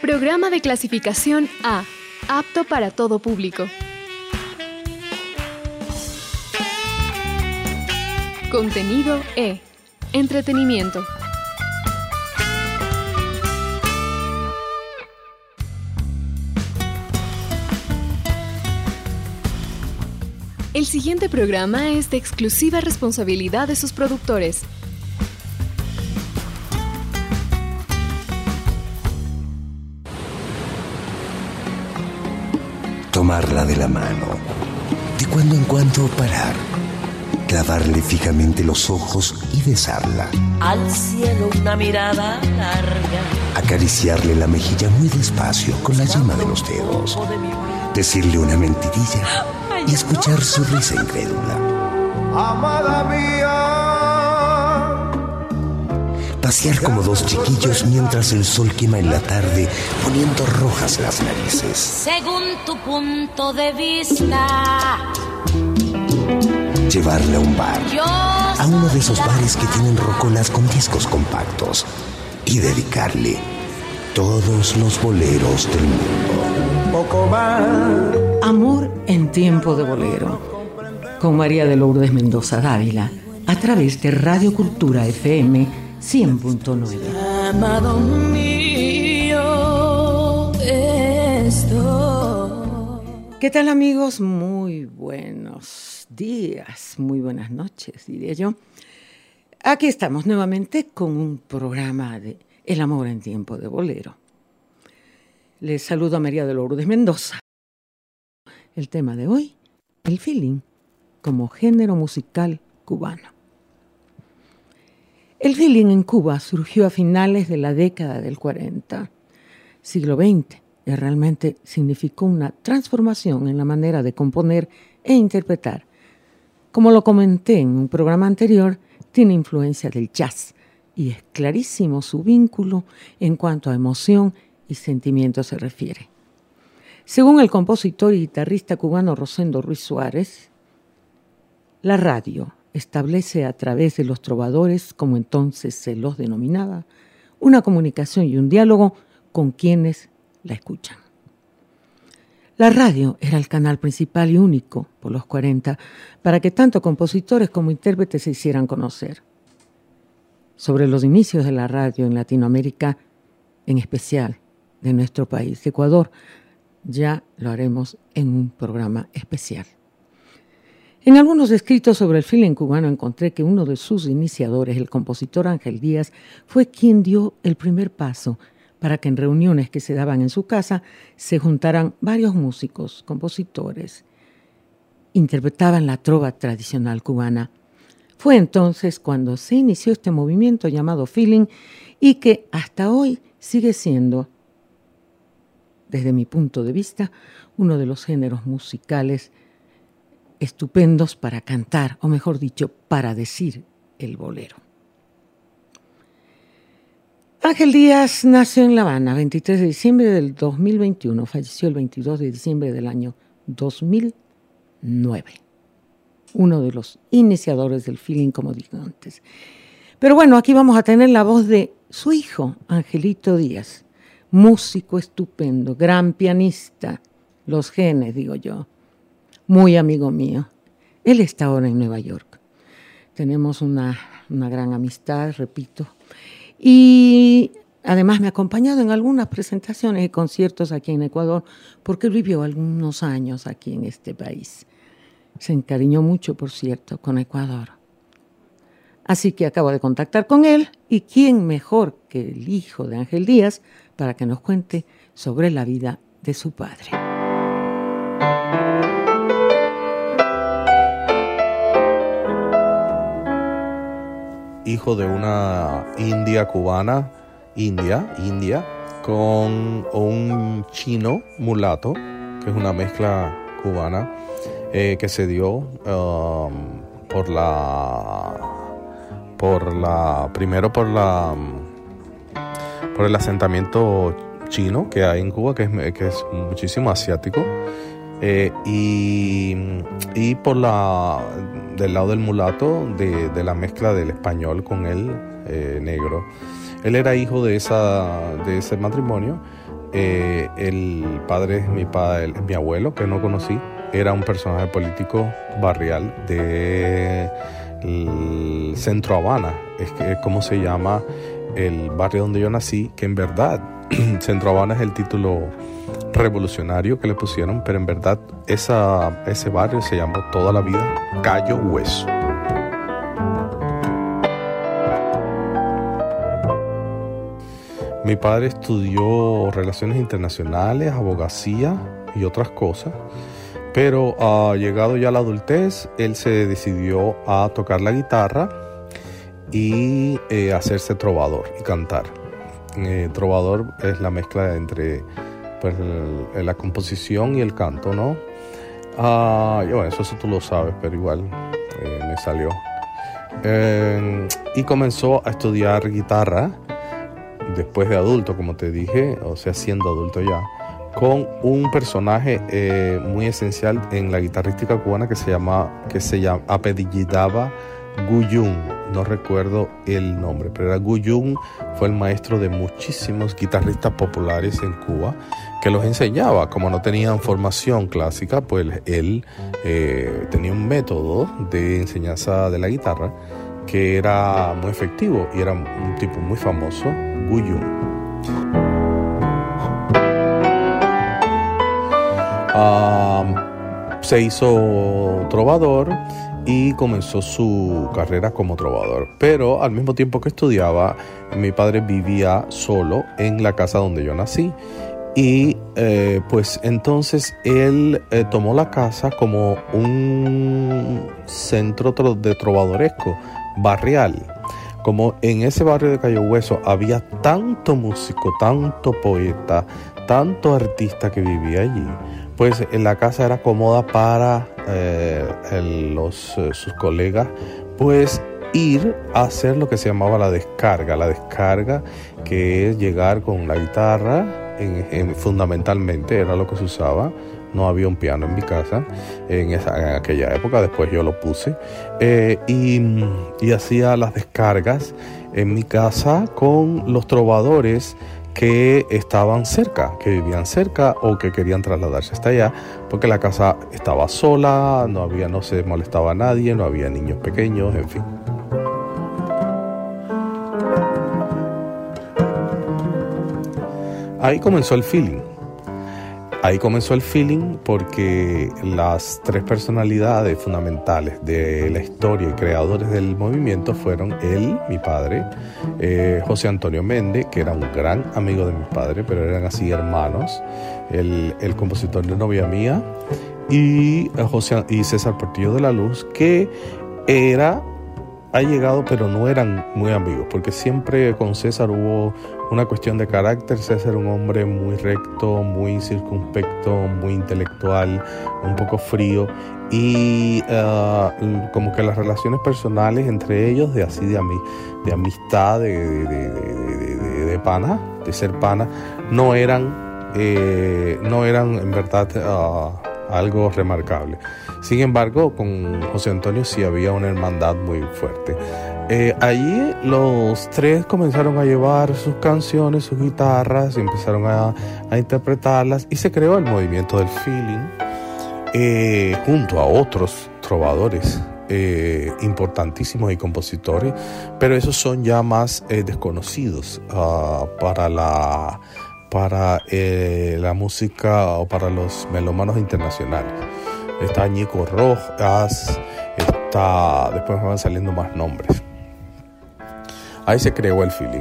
Programa de clasificación A, apto para todo público. Contenido E, entretenimiento. El siguiente programa es de exclusiva responsabilidad de sus productores. Tomarla de la mano, de cuando en cuando parar, clavarle fijamente los ojos y besarla. Al cielo una mirada larga, acariciarle la mejilla muy despacio con la yema de los dedos, decirle una mentirilla y escuchar su risa incrédula. Amada mía. Pasear como dos chiquillos mientras el sol quema en la tarde, poniendo rojas las narices. Según tu punto de vista, llevarle a un bar, a uno de esos bares que tienen rocolas con discos compactos, y dedicarle todos los boleros del mundo. Poco más. Amor en tiempo de bolero, con María de Lourdes Mendoza Dávila, a través de Radio Cultura FM 100.9. amado mío, esto. ¿Qué tal, amigos? Muy buenos días, muy buenas noches, diría yo. Aquí estamos nuevamente con un programa de El amor en tiempo de bolero. Les saludo a María de Lourdes Mendoza. El tema de hoy, el feeling como género musical cubano. El feeling en Cuba surgió a finales de la década del 40, siglo XX, y realmente significó una transformación en la manera de componer e interpretar. Como lo comenté en un programa anterior, tiene influencia del jazz y es clarísimo su vínculo en cuanto a emoción y sentimiento se refiere. Según el compositor y guitarrista cubano Rosendo Ruiz Suárez, la radio establece a través de los trovadores, como entonces se los denominaba, una comunicación y un diálogo con quienes la escuchan. La radio era el canal principal y único por los 40 para que tanto compositores como intérpretes se hicieran conocer. Sobre los inicios de la radio en Latinoamérica, en especial de nuestro país, Ecuador, ya lo haremos en un programa especial. En algunos escritos sobre el feeling cubano encontré que uno de sus iniciadores, el compositor Ángel Díaz, fue quien dio el primer paso para que en reuniones que se daban en su casa se juntaran varios músicos, compositores, interpretaban la trova tradicional cubana. Fue entonces cuando se inició este movimiento llamado feeling y que hasta hoy sigue siendo, desde mi punto de vista, uno de los géneros musicales estupendos para cantar, o mejor dicho, para decir el bolero. Ángel Díaz nació en La Habana, 23 de diciembre del 2021, falleció el 22 de diciembre del año 2009. Uno de los iniciadores del feeling, como dije antes. Pero bueno, aquí vamos a tener la voz de su hijo, Angelito Díaz, músico estupendo, gran pianista, los genes, digo yo. Muy amigo mío. Él está ahora en Nueva York. Tenemos una gran amistad, repito. Y además me ha acompañado en algunas presentaciones y conciertos aquí en Ecuador, porque él vivió algunos años aquí en este país. Se encariñó mucho, por cierto, con Ecuador. Así que acabo de contactar con él, y quién mejor que el hijo de Ángel Díaz para que nos cuente sobre la vida de su padre. Hijo de una india cubana, india, con un chino mulato, que es una mezcla cubana, que se dio primero por el asentamiento chino que hay en Cuba, que es muchísimo asiático, y por del lado del mulato, de la mezcla del español con el negro. Él era hijo de ese matrimonio el padre, mi abuelo, que no conocí, era un personaje político barrial de Centro Habana, es como se llama el barrio donde yo nací, que en verdad Centro Habana es el título revolucionario que le pusieron, pero en verdad ese barrio se llamó toda la vida Cayo Hueso. Mi padre estudió Relaciones Internacionales, Abogacía y otras cosas, pero llegado ya a la adultez, él se decidió a tocar la guitarra y hacerse trovador y cantar. Trovador es la mezcla entre pues, la composición y el canto, ¿no? Y bueno, eso tú lo sabes, pero igual me salió. Y comenzó a estudiar guitarra después de adulto, como te dije, o sea, siendo adulto ya, con un personaje muy esencial en la guitarrística cubana que se apellidaba Guyun. No recuerdo el nombre, pero era Guyun. Fue el maestro de muchísimos guitarristas populares en Cuba que los enseñaba. Como no tenían formación clásica, pues él tenía un método de enseñanza de la guitarra que era muy efectivo y era un tipo muy famoso, Guyun. Se hizo trovador y comenzó su carrera como trovador, pero al mismo tiempo que estudiaba, mi padre vivía solo en la casa donde yo nací y pues entonces él tomó la casa como un centro de trovadoresco barrial. Como en ese barrio de Cayo Hueso había tanto músico, tanto poeta, tanto artista que vivía allí, pues la casa era cómoda para sus colegas pues ir a hacer lo que se llamaba la descarga, que es llegar con la guitarra, fundamentalmente era lo que se usaba. No había un piano en mi casa en aquella época, después yo lo puse y hacía las descargas en mi casa con los trovadores que estaban cerca, que vivían cerca o que querían trasladarse hasta allá, porque la casa estaba sola, no se molestaba a nadie, no había niños pequeños, en fin. Ahí comenzó el feeling porque las tres personalidades fundamentales de la historia y creadores del movimiento fueron él, mi padre, José Antonio Méndez, que era un gran amigo de mi padre, pero eran así hermanos, el compositor de Novia Mía, y César Portillo de la Luz, que ha llegado, pero no eran muy amigos, porque siempre con César hubo una cuestión de carácter. César era un hombre muy recto, muy circunspecto, muy intelectual, un poco frío, y como que las relaciones personales entre ellos, de amistad, de pana, de ser pana, no eran en verdad algo remarcable. Sin embargo, con José Antonio sí había una hermandad muy fuerte. Allí los tres comenzaron a llevar sus canciones, sus guitarras, y empezaron a interpretarlas, y se creó el movimiento del feeling junto a otros trovadores importantísimos y compositores, pero esos son ya más desconocidos para la música o para los melómanos internacionales. Está Ñico Rojas, después me van saliendo más nombres. Ahí se creó el feeling.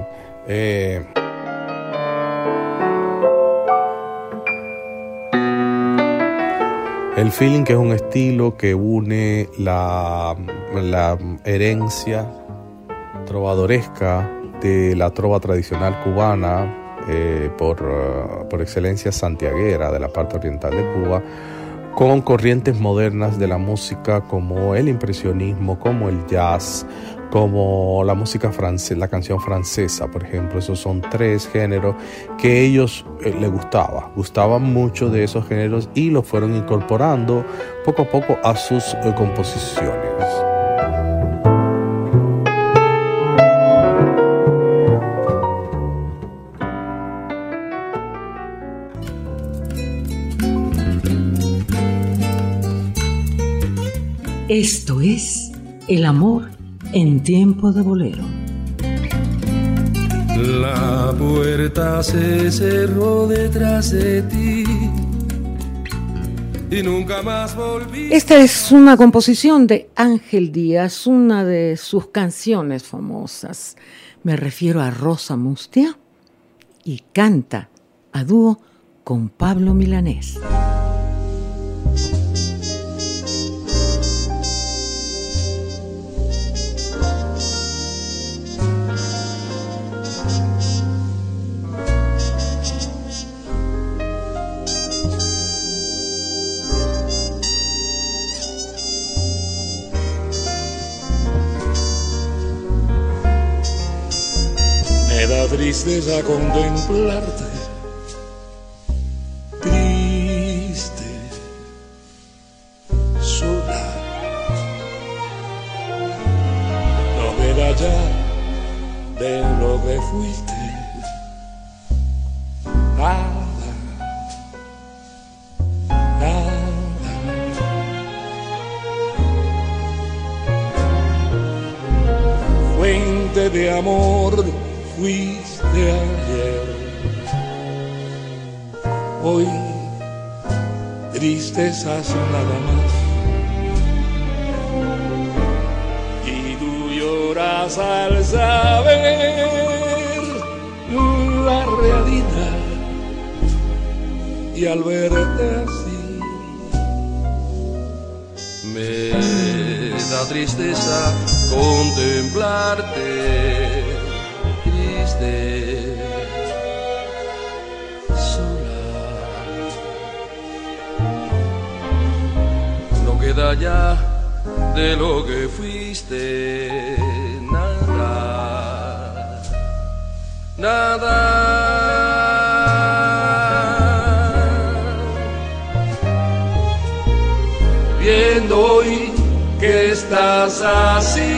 El feeling, que es un estilo que une la herencia trovadoresca de la trova tradicional cubana, por excelencia santiaguera, de la parte oriental de Cuba, con corrientes modernas de la música como el impresionismo, como el jazz, como la música francesa, la canción francesa, por ejemplo. Esos son tres géneros que ellos les gustaban mucho de esos géneros, y los fueron incorporando poco a poco a sus composiciones. Esto es El amor en tiempo de bolero. La puerta se cerró detrás de ti y nunca más volví. Esta es una composición de Ángel Díaz, una de sus canciones famosas. Me refiero a Rosa Mustia y canta a dúo con Pablo Milanés. Me da tristeza contemplarte, triste, sola. No queda ya de lo que fuiste, nada, nada. Fuente de amor fuiste ayer, hoy tristezas nada más. Y tú lloras al saber la realidad y al verte así. Me da tristeza contemplarte, sola. No queda ya de lo que fuiste, nada, nada. Viendo hoy que estás así,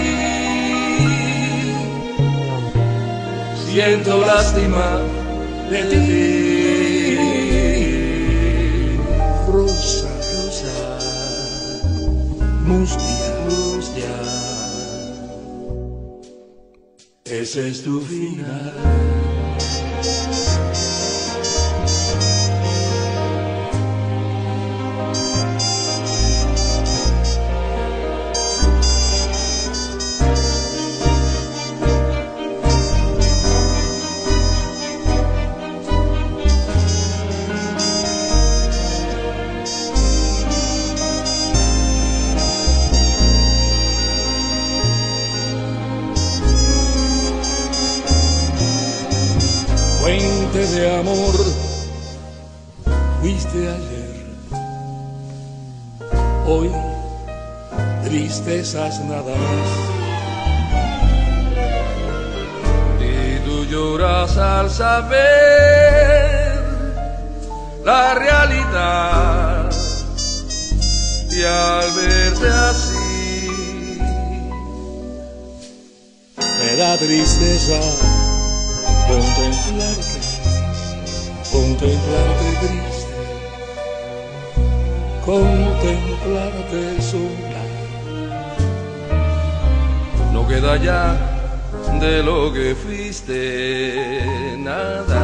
siento lástima de ti. Rosa, rosa, mustia, mustia, ese es tu final. Fuente de amor fuiste ayer, hoy tristezas nada más. Y tú lloras al saber la realidad y al verte así me da tristeza contemplarte triste, contemplarte sola. No queda ya de lo que fuiste, nada,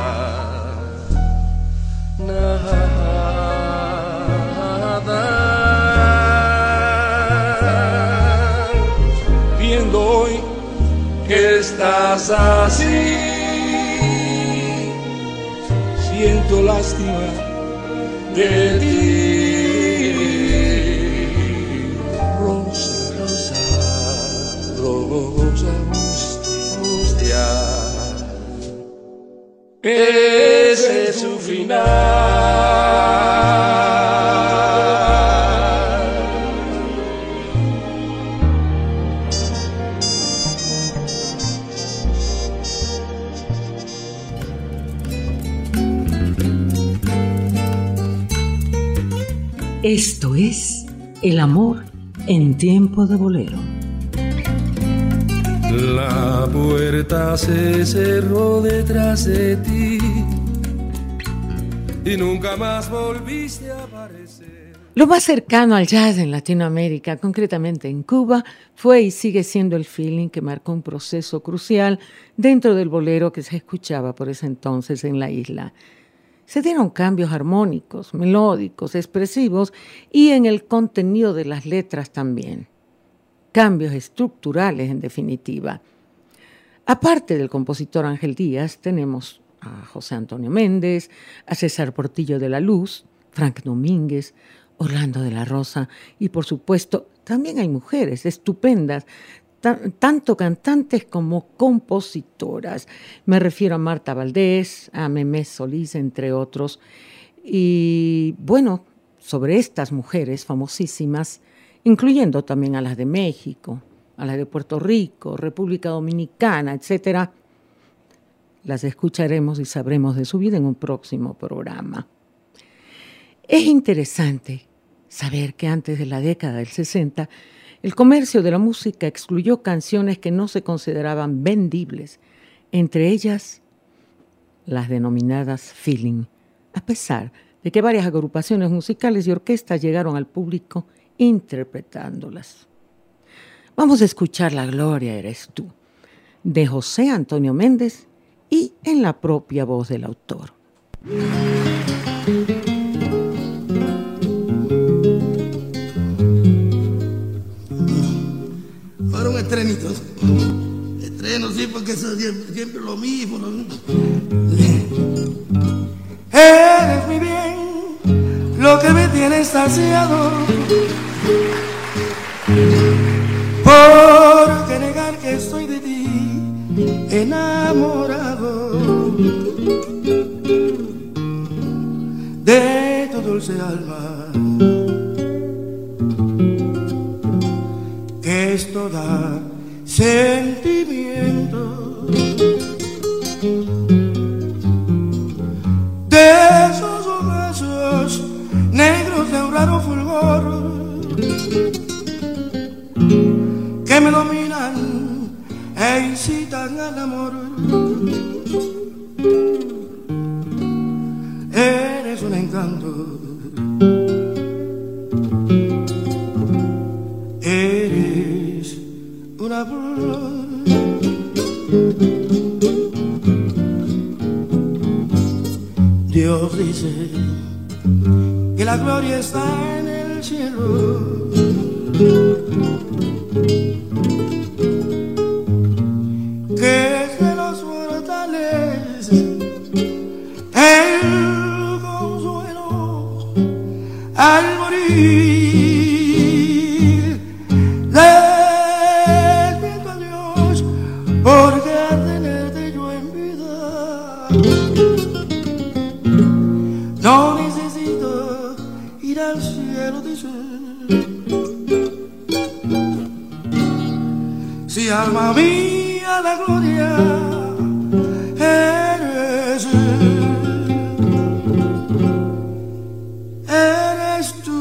nada. Viendo hoy que estás así, siento lástima de ti. Rosa, rosa, rosa mustia, ese es su final. Esto es El amor en tiempo de bolero. La puerta se cerró detrás de ti y nunca más volviste a aparecer. Lo más cercano al jazz en Latinoamérica, concretamente en Cuba, fue y sigue siendo el feeling que marcó un proceso crucial dentro del bolero que se escuchaba por ese entonces en la isla. Se dieron cambios armónicos, melódicos, expresivos y en el contenido de las letras también. Cambios estructurales, en definitiva. Aparte del compositor Ángel Díaz, tenemos a José Antonio Méndez, a César Portillo de la Luz, Frank Domínguez, Orlando de la Rosa y, por supuesto, también hay mujeres estupendas, tanto cantantes como compositoras. Me refiero a Marta Valdés, a Memé Solís, entre otros. Y, bueno, sobre estas mujeres famosísimas, incluyendo también a las de México, a las de Puerto Rico, República Dominicana, etcétera, las escucharemos y sabremos de su vida en un próximo programa. Es interesante saber que antes de la década del 60, el comercio de la música excluyó canciones que no se consideraban vendibles, entre ellas las denominadas feeling, a pesar de que varias agrupaciones musicales y orquestas llegaron al público interpretándolas. Vamos a escuchar La Gloria Eres Tú, de José Antonio Méndez y en la propia voz del autor. Fueron estrenitos. Estrenos, sí, porque eso siempre lo mismo. Eres mi bien, lo que me tiene saciado. ¿Por qué negar que estoy de ti enamorado? De tu dulce alma, que esto da sentimiento, de esos ojos negros de un raro fulgor que me dominan e incitan al amor. Eres un encanto, eres una flor. Dios dice que la gloria está en el cielo, que es de los mortales el consuelo al morir. Les pido a Dios porque al tenerte yo en vida no necesito ir al cielo, dice. Si alma mía la gloria eres tú.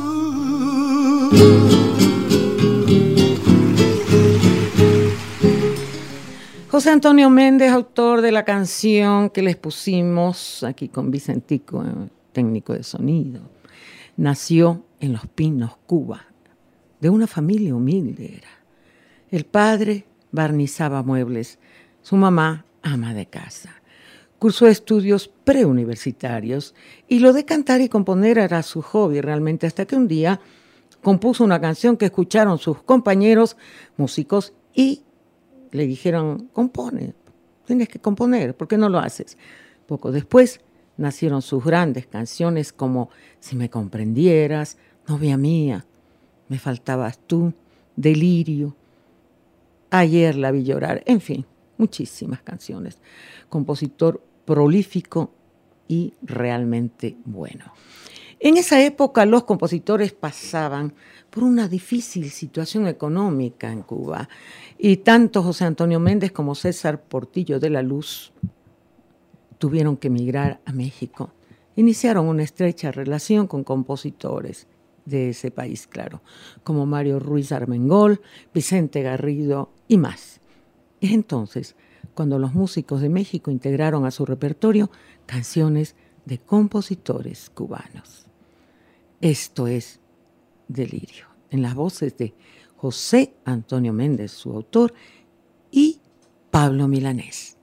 José Antonio Méndez, autor de la canción que les pusimos aquí con Vicentico, técnico de sonido, nació en Los Pinos, Cuba, de una familia humilde era. El padre barnizaba muebles, su mamá ama de casa. Cursó estudios preuniversitarios y lo de cantar y componer era su hobby realmente, hasta que un día compuso una canción que escucharon sus compañeros músicos y le dijeron: compone, tienes que componer, ¿por qué no lo haces? Poco después nacieron sus grandes canciones como Si me comprendieras, Novia mía, Me faltabas tú, Delirio, Ayer la vi llorar, en fin, muchísimas canciones. Compositor prolífico y realmente bueno. En esa época los compositores pasaban por una difícil situación económica en Cuba y tanto José Antonio Méndez como César Portillo de la Luz tuvieron que emigrar a México. Iniciaron una estrecha relación con compositores de ese país, claro, como Mario Ruiz Armengol, Vicente Garrido y más. Es entonces cuando los músicos de México integraron a su repertorio canciones de compositores cubanos. Esto es Delirio, en las voces de José Antonio Méndez, su autor, y Pablo Milanés.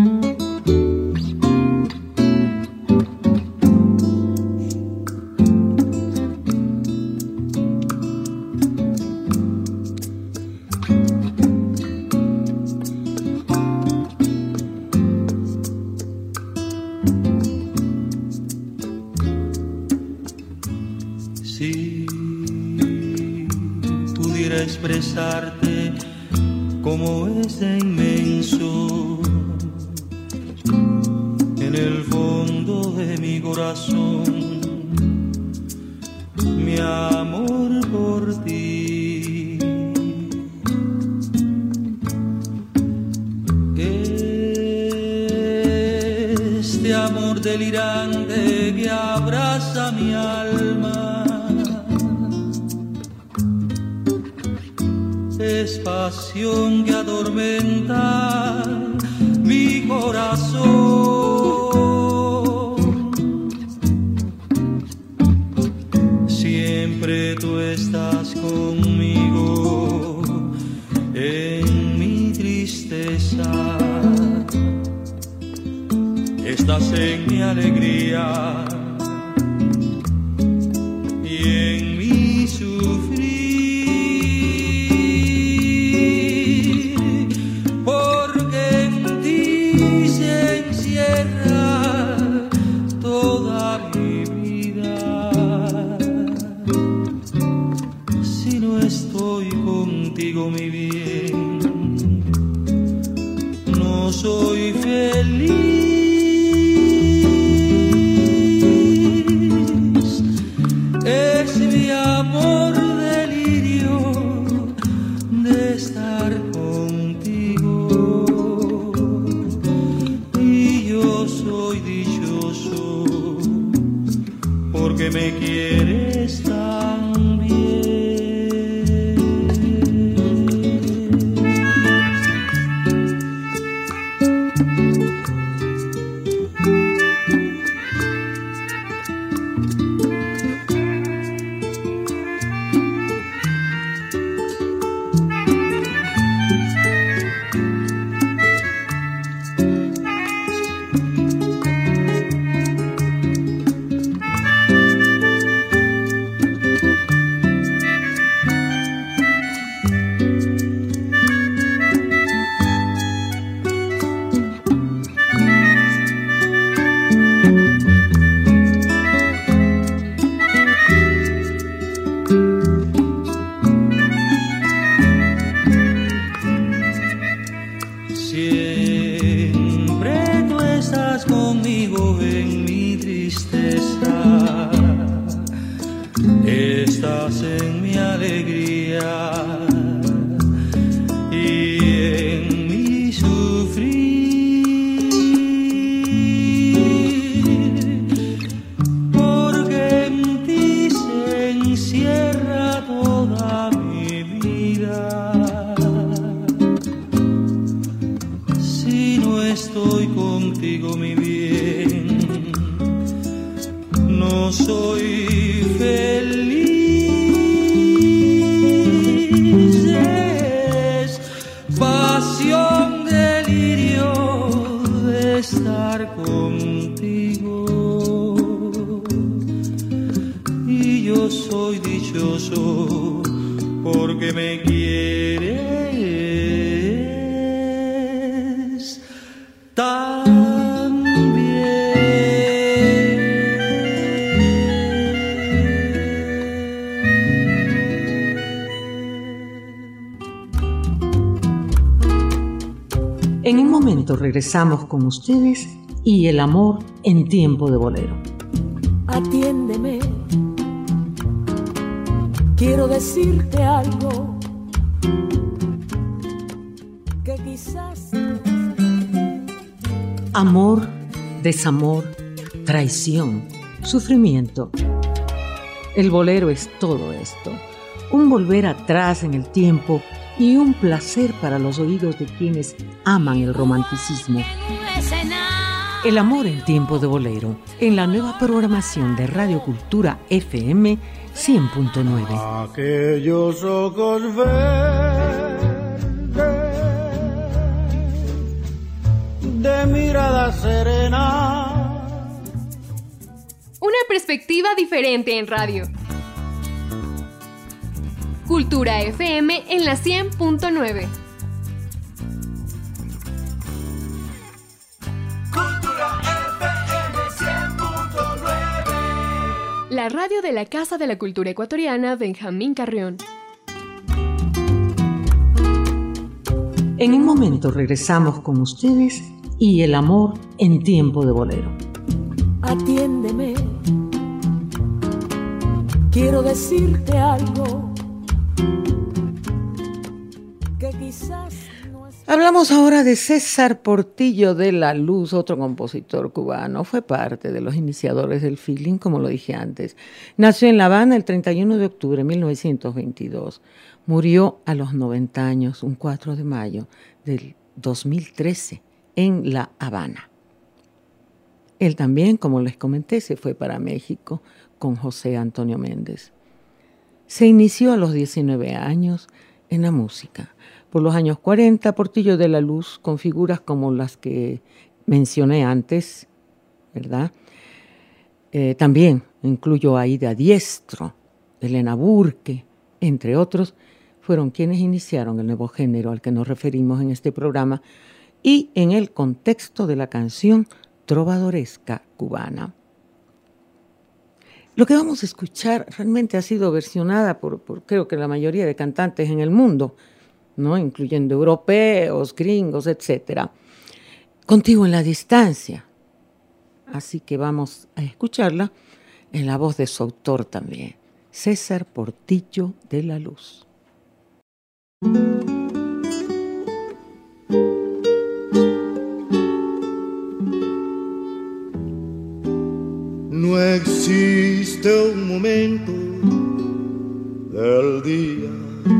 Expresarte como es de inmenso en el fondo de mi corazón, mi amor por ti, que este amor delirante que abraza mi alma es pasión que atormenta mi corazón. Siempre tú estás conmigo en mi tristeza, estás en mi alegría y en mi sufrir. Mi bien, no soy feliz, es mi amor delirio de estar contigo, y yo soy dichoso porque me quieres tan bien. En un momento regresamos con ustedes y el amor en tiempo de bolero. Atiéndeme, quiero decirte algo que quizás... Amor, desamor, traición, sufrimiento. El bolero es todo esto, un volver atrás en el tiempo y un placer para los oídos de quienes aman el romanticismo. El amor en tiempo de bolero, en la nueva programación de Radio Cultura FM 100.9. Aquellos ojos verdes de mirada serena. Una perspectiva diferente en radio. Cultura FM en la 100.9. La radio de la Casa de la Cultura Ecuatoriana Benjamín Carrión. En un momento regresamos con ustedes y el amor en tiempo de bolero. Atiéndeme, quiero decirte algo que quizás no es... Hablamos ahora de César Portillo de la Luz, otro compositor cubano. Fue parte de los iniciadores del feeling, como lo dije antes. Nació en La Habana el 31 de octubre de 1922. Murió a los 90 años, un 4 de mayo del 2013, en La Habana. Él también, como les comenté, se fue para México con José Antonio Méndez. Se inició a los 19 años en la música. Por los años 40, Portillo de la Luz, con figuras como las que mencioné antes, ¿verdad? También incluyo a Aida Diestro, Elena Burke, entre otros, fueron quienes iniciaron el nuevo género al que nos referimos en este programa y en el contexto de la canción trovadoresca cubana. Lo que vamos a escuchar realmente ha sido versionada por creo que la mayoría de cantantes en el mundo, ¿no? Incluyendo europeos, gringos, etc. Contigo en la distancia. Así que vamos a escucharla en la voz de su autor también, César Portillo de la Luz. No existe un momento del día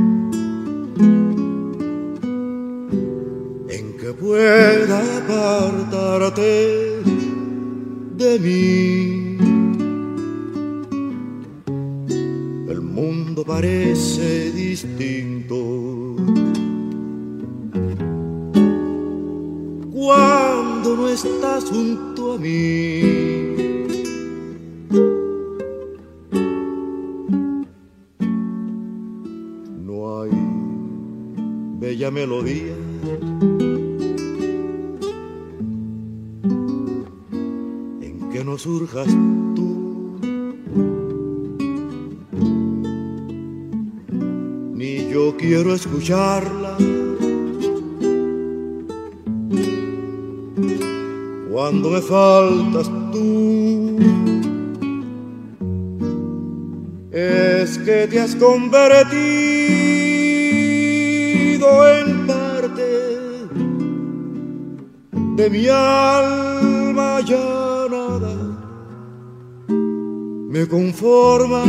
en que pueda apartarte de mí. El mundo parece distinto cuando no estás junto a mí. No hay bella melodía en que no surjas tú, ni yo quiero escucharla cuando me faltas tú. Es que te has convertido en parte de mi alma, ya nada me conforma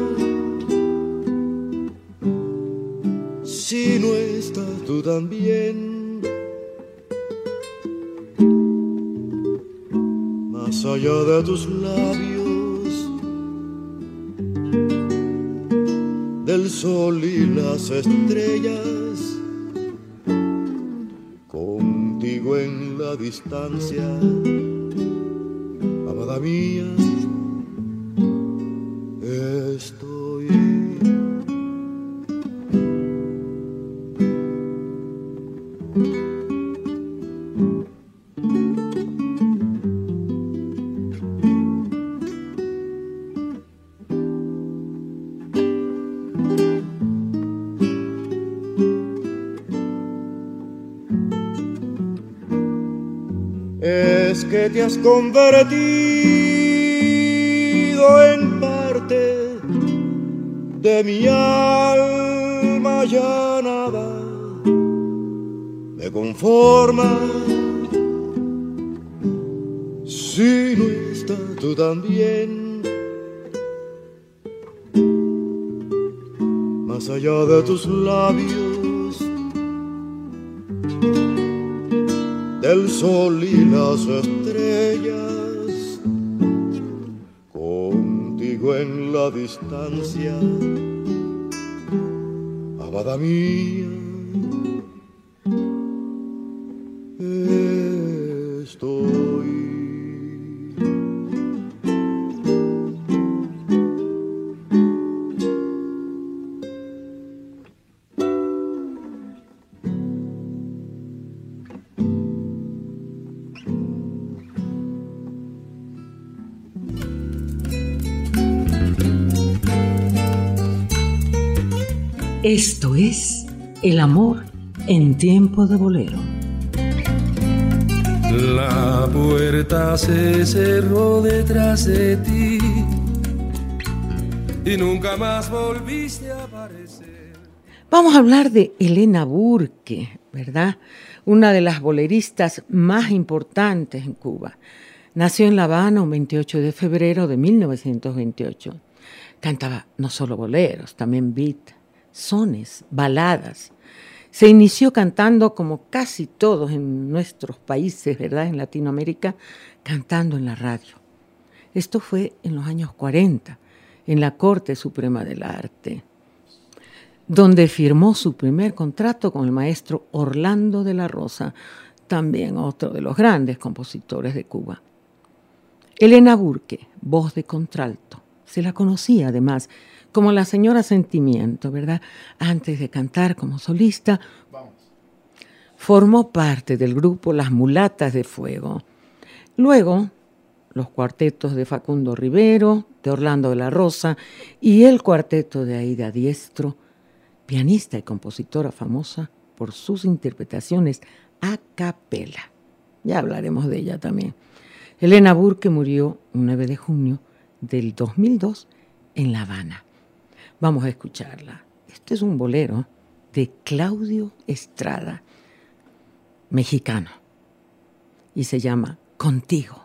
si no estás tú también. Más allá de tus labios, del sol y las estrellas, contigo en la distancia, amada mía, estoy. Es que te has convertido en parte de mi alma, ya nada me conforma si no estás tú también. Más allá de tus labios, del sol y las estrellas, contigo en la distancia, amada mía, estoy. Esto es El amor en tiempo de bolero. La puerta se cerró detrás de ti y nunca más volviste a aparecer. Vamos a hablar de Elena Burke, ¿verdad? Una de las boleristas más importantes en Cuba. Nació en La Habana un 28 de febrero de 1928. Cantaba no solo boleros, también beat, sones, baladas. Se inició cantando, como casi todos en nuestros países, ¿verdad?, en Latinoamérica, cantando en la radio. Esto fue en los años 40, en la Corte Suprema del Arte, donde firmó su primer contrato con el maestro Orlando de la Rosa, también otro de los grandes compositores de Cuba. Elena Burke, voz de contralto, se la conocía además como la señora Sentimiento, ¿verdad? Antes de cantar como solista, formó parte del grupo Las Mulatas de Fuego. Luego, los cuartetos de Facundo Rivero, de Orlando de la Rosa y el cuarteto de Aida Diestro, pianista y compositora famosa por sus interpretaciones a capela. Ya hablaremos de ella también. Elena Burke murió un 9 de junio del 2002 en La Habana. Vamos a escucharla. Este es un bolero de Claudio Estrada, mexicano, y se llama Contigo.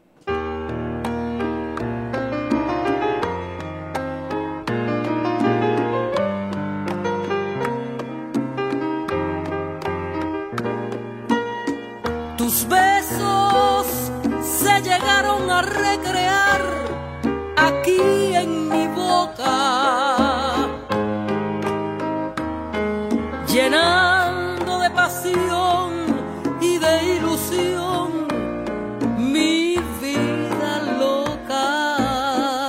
Tus besos se llegaron a recrear aquí en mi boca, llenando de pasión y de ilusión mi vida loca.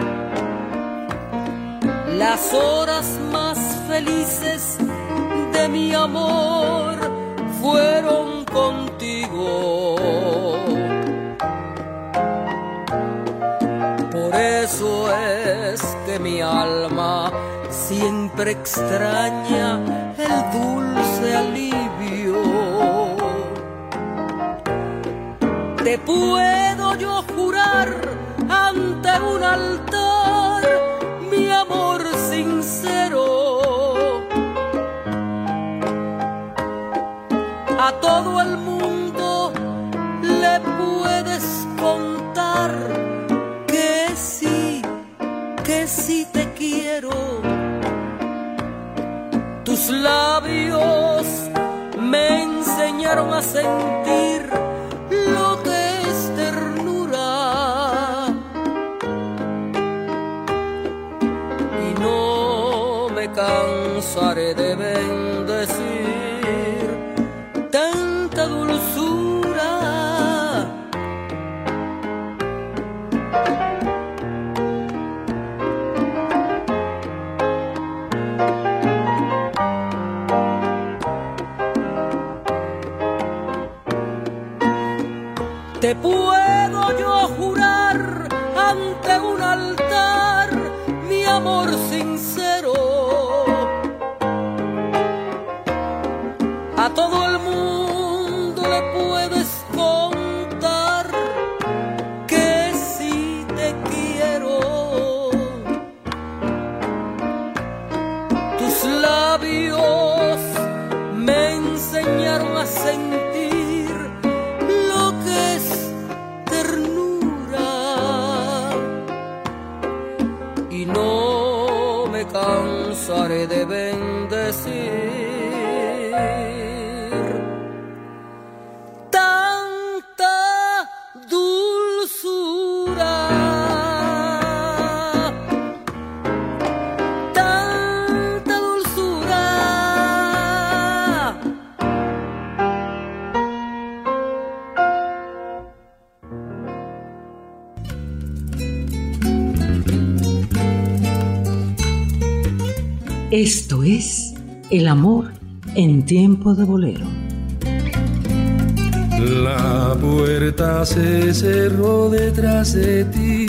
Las horas más felices de mi amor fueron contigo. Por eso es que mi alma siempre extraña el dulce alivio. Te puedo yo jurar ante un altar mi amor sincero. A todo el mundo le puedes contar que sí te quiero. Tus labios me enseñaron a sentir lo que es ternura y no me cansaré de bendecir tanta dulzura. Te puedo yo jurar ante un altar mi amor sincero. A todo el mundo le puedes contar que sí te quiero. Tus labios me enseñaron a sentir lo que es ternura y no me cansaré de bendecir Esto es El amor en tiempo de bolero. La puerta se cerró detrás de ti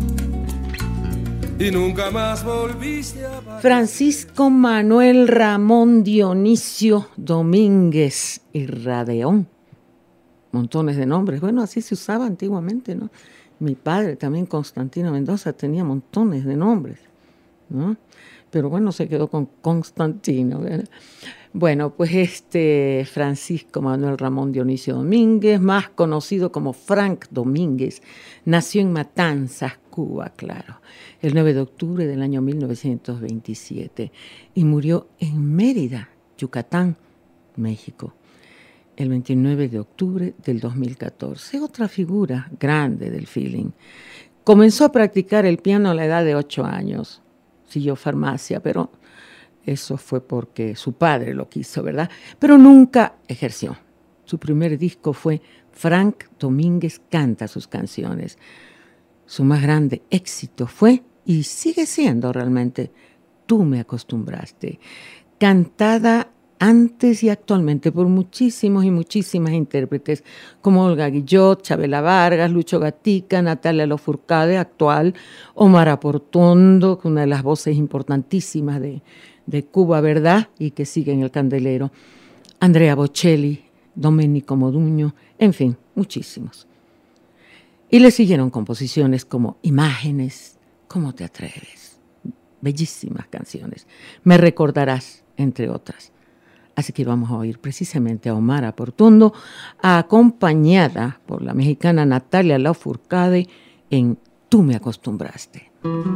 y nunca más volviste a... Francisco Manuel Ramón Dionisio Domínguez y Radeón. Montones de nombres. Bueno, así se usaba antiguamente, ¿no? Mi padre también, Constantino Mendoza, tenía montones de nombres, ¿no? Pero bueno, se quedó con Constantino, ¿verdad? Bueno, pues Francisco Manuel Ramón Dionisio Domínguez, más conocido como Frank Domínguez, nació en Matanzas, Cuba, claro, el 9 de octubre del año 1927 y murió en Mérida, Yucatán, México, el 29 de octubre del 2014. Otra figura grande del feeling. Comenzó a practicar el piano a la edad de 8 años. Siguió farmacia, pero eso fue porque su padre lo quiso, ¿verdad? Pero nunca ejerció. Su primer disco fue Frank Domínguez canta sus canciones. Su más grande éxito fue, y sigue siendo realmente, Tú me acostumbraste, cantada antes y actualmente por muchísimos y muchísimas intérpretes como Olga Guillot, Chabela Vargas, Lucho Gatica, Natalia Lafourcade, actual, Omar Aportondo, que es una de las voces importantísimas de Cuba, ¿verdad? Y que sigue en el candelero, Andrea Bocelli, Domenico Modugno, en fin, muchísimos. Y le siguieron composiciones como Imágenes, ¿Cómo te atreves? Bellísimas canciones, Me recordarás, entre otras. Así que vamos a oír precisamente a Omar Aportondo, acompañada por la mexicana Natalia Lafourcade en Tú me acostumbraste.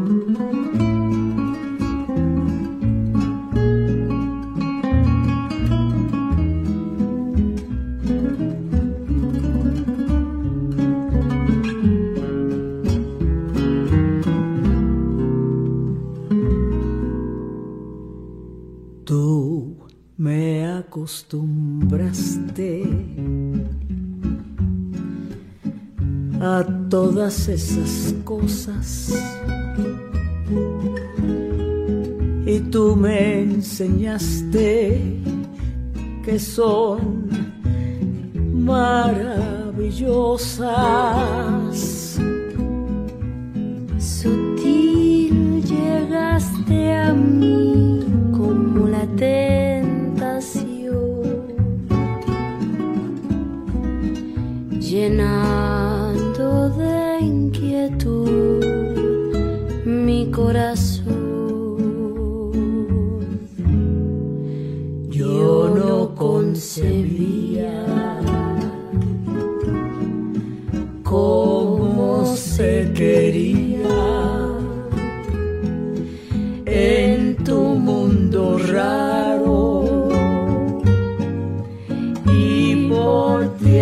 Tú me acostumbraste a todas esas cosas y tú me enseñaste que son maravillosas. Sutil llegaste a mí como la tentación, llenando de inquietud mi corazón. Yo no concebía cómo se quería en tu mundo raro, y por ti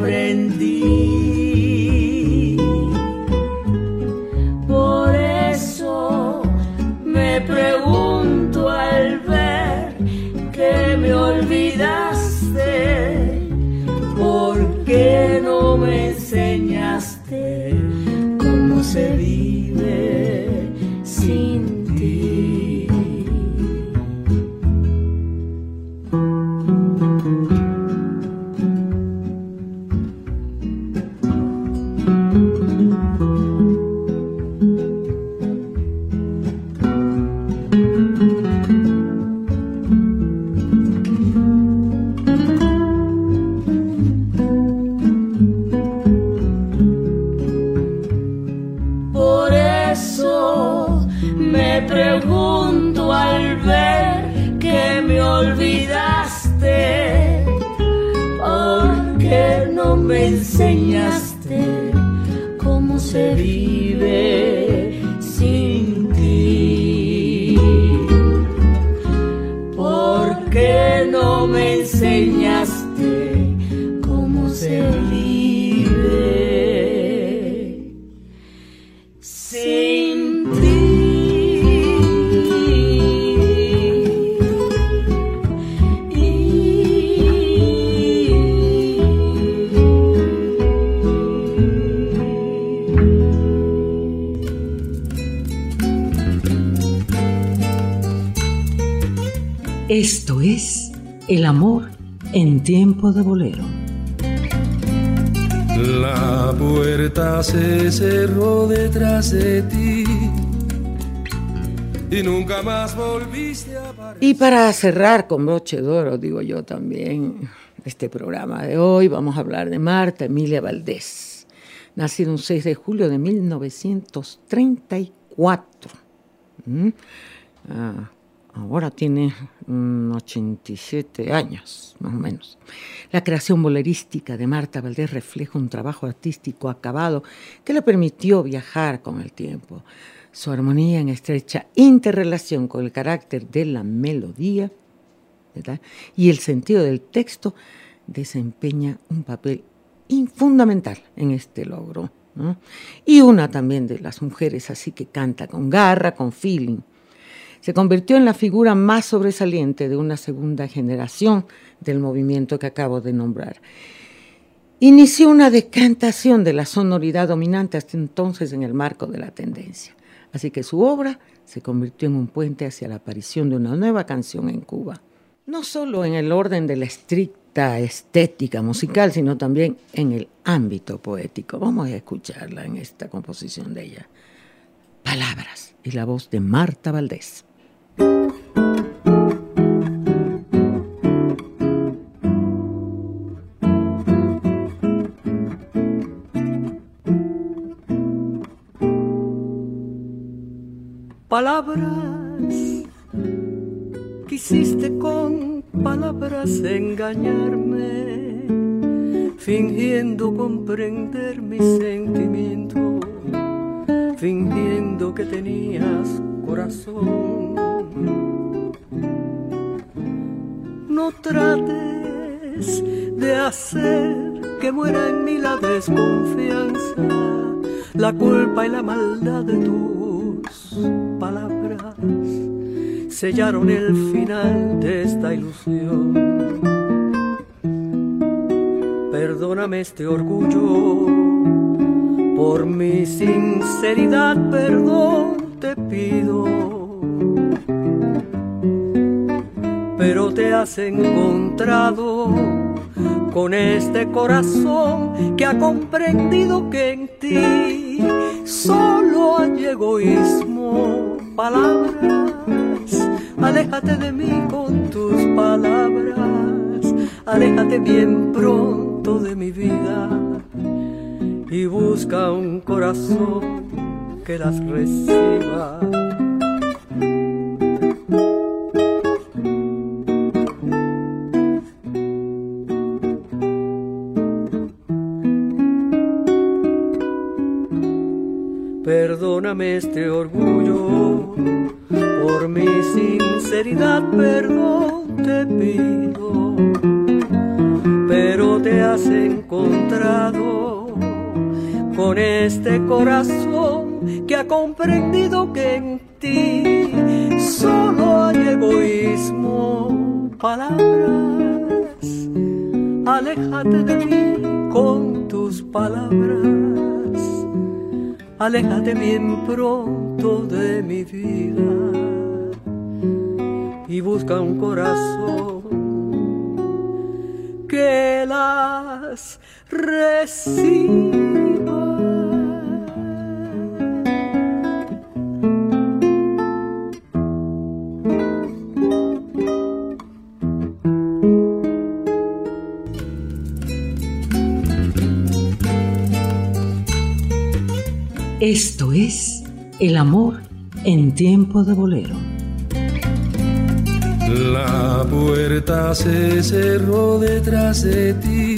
aprendí. Por eso me pregunto al ver que me olvidaste, ¿por qué no me enseñaste cómo se vive sin ti? Pregunto al ver que me olvidaste, ¿por qué no me enseñaste cómo se vive sin ti? ¿Por qué no me enseñaste cómo se vive sin ti? Esto es El amor en tiempo de bolero. La puerta se cerró detrás de ti y nunca más volviste a aparecer. Y para cerrar con broche de oro, digo yo también, este programa de hoy, vamos a hablar de Marta Emilia Valdés, nacida un 6 de julio de 1934. Ahora tiene 87 años, más o menos. La creación bolerística de Marta Valdés refleja un trabajo artístico acabado que le permitió viajar con el tiempo. Su armonía en estrecha interrelación con el carácter de la melodía, ¿verdad?, y el sentido del texto desempeña un papel fundamental en este logro, ¿no? Y una también de las mujeres así que canta con garra, con feeling. Se convirtió en la figura más sobresaliente de una segunda generación del movimiento que acabo de nombrar. Inició una decantación de la sonoridad dominante hasta entonces en el marco de la tendencia. Así que su obra se convirtió en un puente hacia la aparición de una nueva canción en Cuba. No solo en el orden de la estricta estética musical, sino también en el ámbito poético. Vamos a escucharla en esta composición de ella. Palabras y la voz de Marta Valdés. Palabras, quisiste con palabras engañarme, fingiendo comprender mis sentimientos, fingiendo que tenías corazón. No trates de hacer que muera en mí la desconfianza, la culpa y la maldad de tus palabras sellaron el final de esta ilusión. Perdóname este orgullo, por mi sinceridad perdón te pido. Pero te has encontrado con este corazón que ha comprendido que en ti solo hay egoísmo. Palabras, aléjate de mí con tus palabras, aléjate bien pronto de mi vida y busca un corazón que las reciba. Perdóname este orgullo, por mi sinceridad perdón te pido. Pero te has encontrado con este corazón que ha comprendido que en ti solo hay egoísmo. Palabras, aléjate de mí con tus palabras, aléjate bien pronto de mi vida y busca un corazón que las reciba. Esto es El amor en tiempo de bolero. La puerta se cerró detrás de ti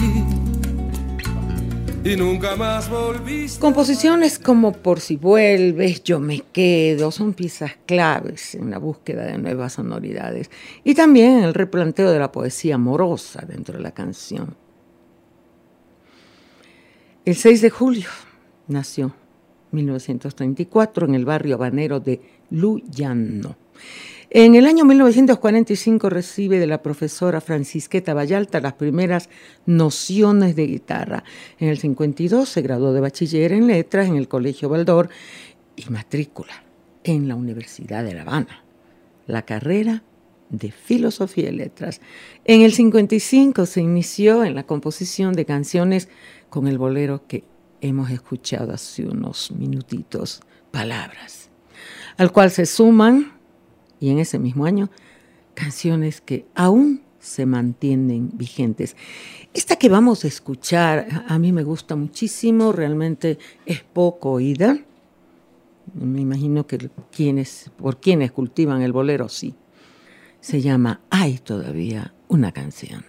y nunca más volviste. Composiciones como Por si vuelves, Yo me quedo, son piezas claves en la búsqueda de nuevas sonoridades y también en el replanteo de la poesía amorosa dentro de la canción. El 6 de julio nació 1934 en el barrio habanero de Luyano. En el año 1945 recibe de la profesora Francisqueta Vallalta las primeras nociones de guitarra. En el 52 se graduó de bachiller en letras en el Colegio Baldor y matrícula en la Universidad de La Habana. La carrera de Filosofía y Letras. En el 55 se inició en la composición de canciones con el bolero que hemos escuchado hace unos minutitos, Palabras, al cual se suman, y en ese mismo año, canciones que aún se mantienen vigentes. Esta que vamos a escuchar a mí me gusta muchísimo, realmente es poco oída. Me imagino que por quienes cultivan el bolero, sí. Se llama Hay todavía una canción.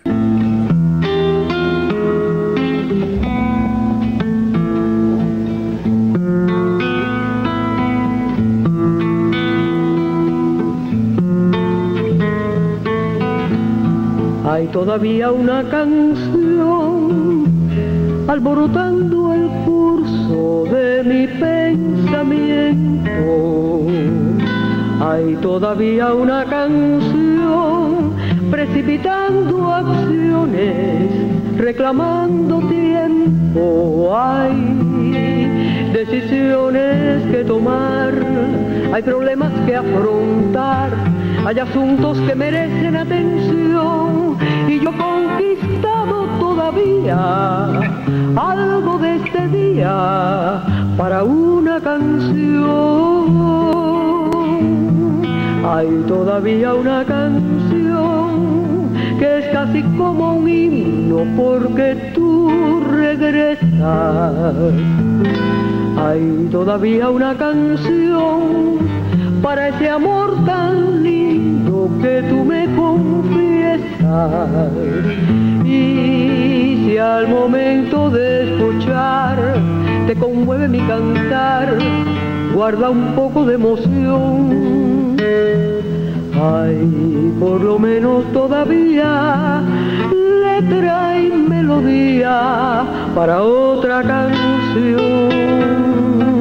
Hay todavía una canción alborotando el curso de mi pensamiento. Hay todavía una canción precipitando acciones, reclamando tiempo. Hay decisiones que tomar, hay problemas que afrontar, hay asuntos que merecen atención, y yo conquistado todavía algo de este día para una canción. Hay todavía una canción que es casi como un himno porque tú regresas. Hay todavía una canción para ese amor tan lindo que tú me confiesas. Y si al momento de escuchar te conmueve mi cantar, guarda un poco de emoción. Ay, por lo menos todavía letra y melodía para otra canción.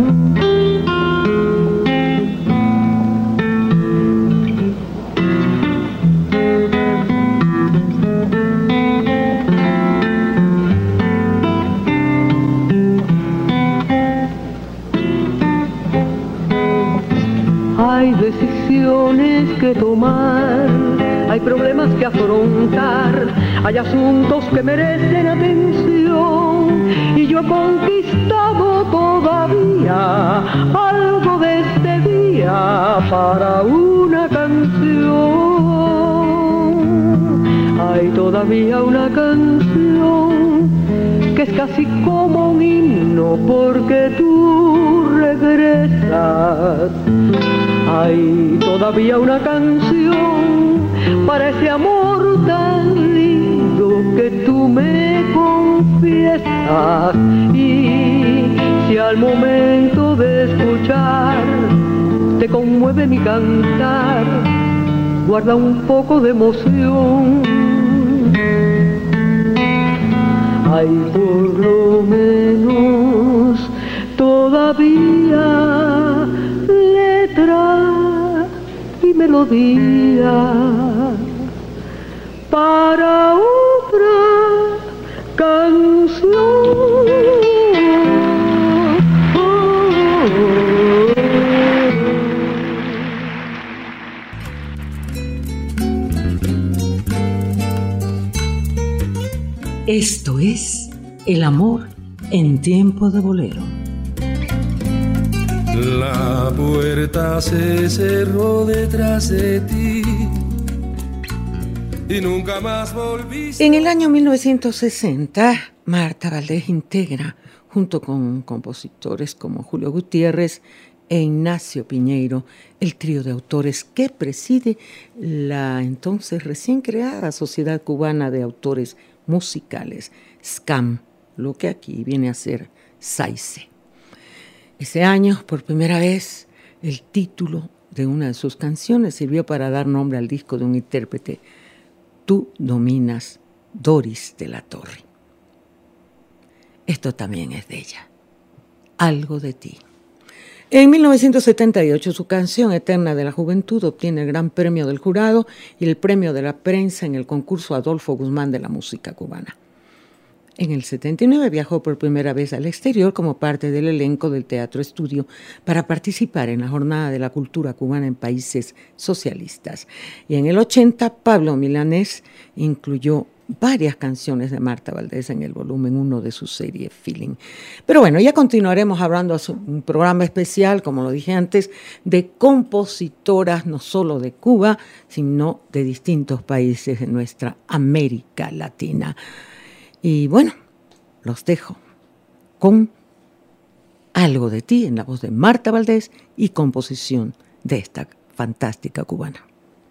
Hay decisiones que tomar, hay problemas que afrontar, hay asuntos que merecen atención, y yo he conquistado todavía algo de este día para una canción. Hay todavía una canción que es casi como un himno porque tú regresas. Hay todavía una canción para ese amor tan lindo que tú me confiesas. Y si al momento de escuchar te conmueve mi cantar, guarda un poco de emoción. Hay por lo menos todavía letra y melodía para otra canción. Esto es El amor en tiempo de bolero. La puerta se cerró detrás de ti y nunca más volviste. En el año 1960, Marta Valdés integra, junto con compositores como Julio Gutiérrez e Ignacio Piñeiro, el trío de autores que preside la entonces recién creada Sociedad Cubana de Autores Musicales, SCAM, lo que aquí viene a ser SAICE. Ese año, por primera vez, el título de una de sus canciones sirvió para dar nombre al disco de un intérprete, Tú dominas, Doris de la Torre. Esto también es de ella, Algo de ti. En 1978, su canción Eterna de la Juventud obtiene el Gran Premio del Jurado y el Premio de la Prensa en el concurso Adolfo Guzmán de la música cubana. En el 79 viajó por primera vez al exterior como parte del elenco del Teatro Estudio para participar en la Jornada de la Cultura Cubana en países socialistas. Y en el 80, Pablo Milanés incluyó varias canciones de Marta Valdés en el volumen 1 de su serie Feeling. Pero bueno, ya continuaremos hablando de un programa especial, como lo dije antes, de compositoras no solo de Cuba, sino de distintos países de nuestra América Latina. Y bueno, los dejo con Algo de ti en la voz de Marta Valdés y composición de esta fantástica cubana.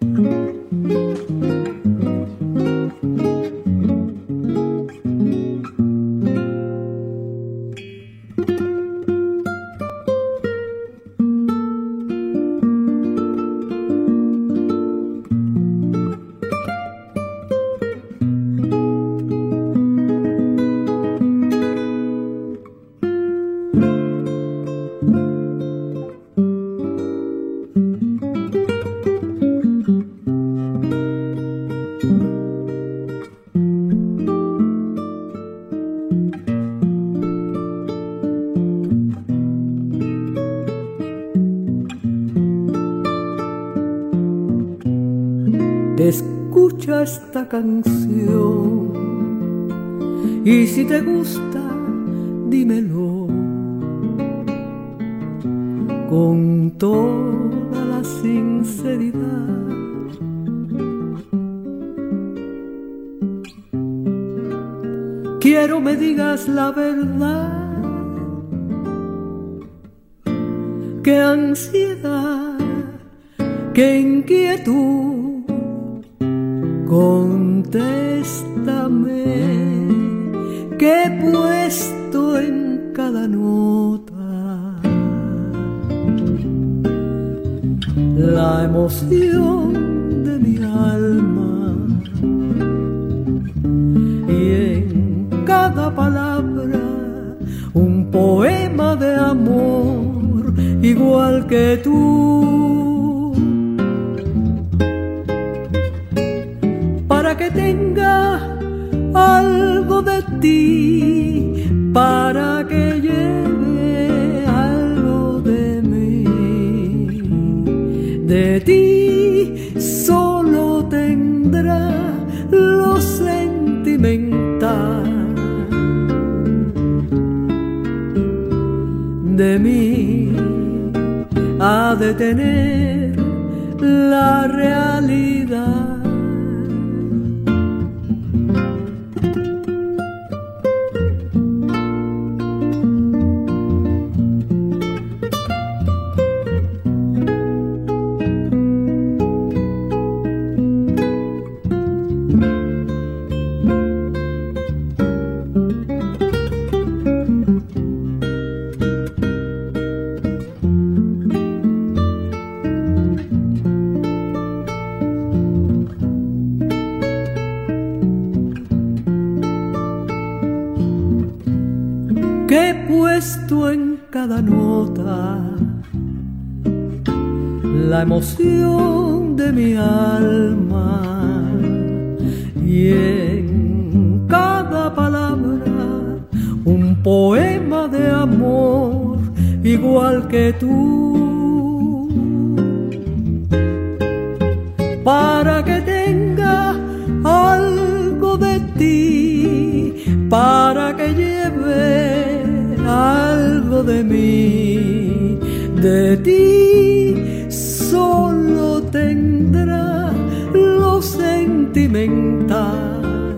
Escucha esta canción y si te gusta, dímelo con toda la sinceridad. Quiero me digas la verdad, qué ansiedad, qué inquietud. Contéstame que he puesto en cada nota la emoción de mi alma y en cada palabra un poema de amor igual que tú. Que tenga algo de ti, para que lleve algo de mí. De ti solo tendrá lo sentimental, de mí ha de tener la realidad. Cada nota la emoción de mi alma y en cada palabra un poema de amor igual que tú, para que tenga algo de ti, para que lleve algo de mí. De ti solo tendrá lo sentimental,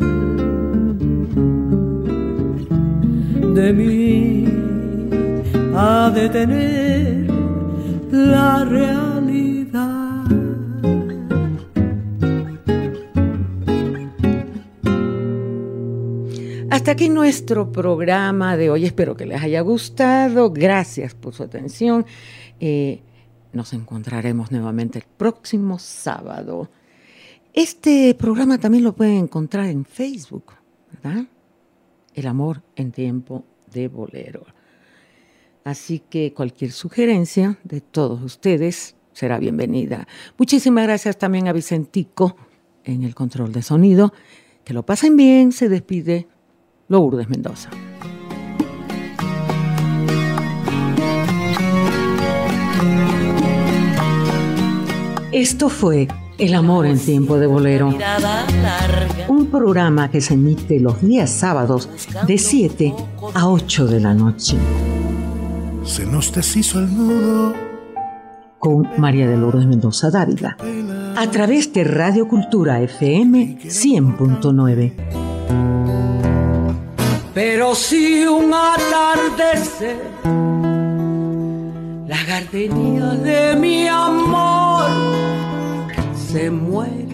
de mí ha de tener la realidad. Hasta aquí nuestro programa de hoy. Espero que les haya gustado. Gracias por su atención. Nos encontraremos nuevamente el próximo sábado. Este programa también lo pueden encontrar en Facebook, ¿verdad? El amor en tiempo de bolero. Así que cualquier sugerencia de todos ustedes será bienvenida. Muchísimas gracias también a Vicentico en el control de sonido. Que lo pasen bien. Se despide Lourdes Mendoza. Esto fue El amor en tiempo de bolero, un programa que se emite los días sábados de 7 a 8 de la noche. Se nos deshizo el nudo con María de Lourdes Mendoza Dávila, a través de Radio Cultura FM 100.9. Pero si un atardecer la gardenia de mi amor se muere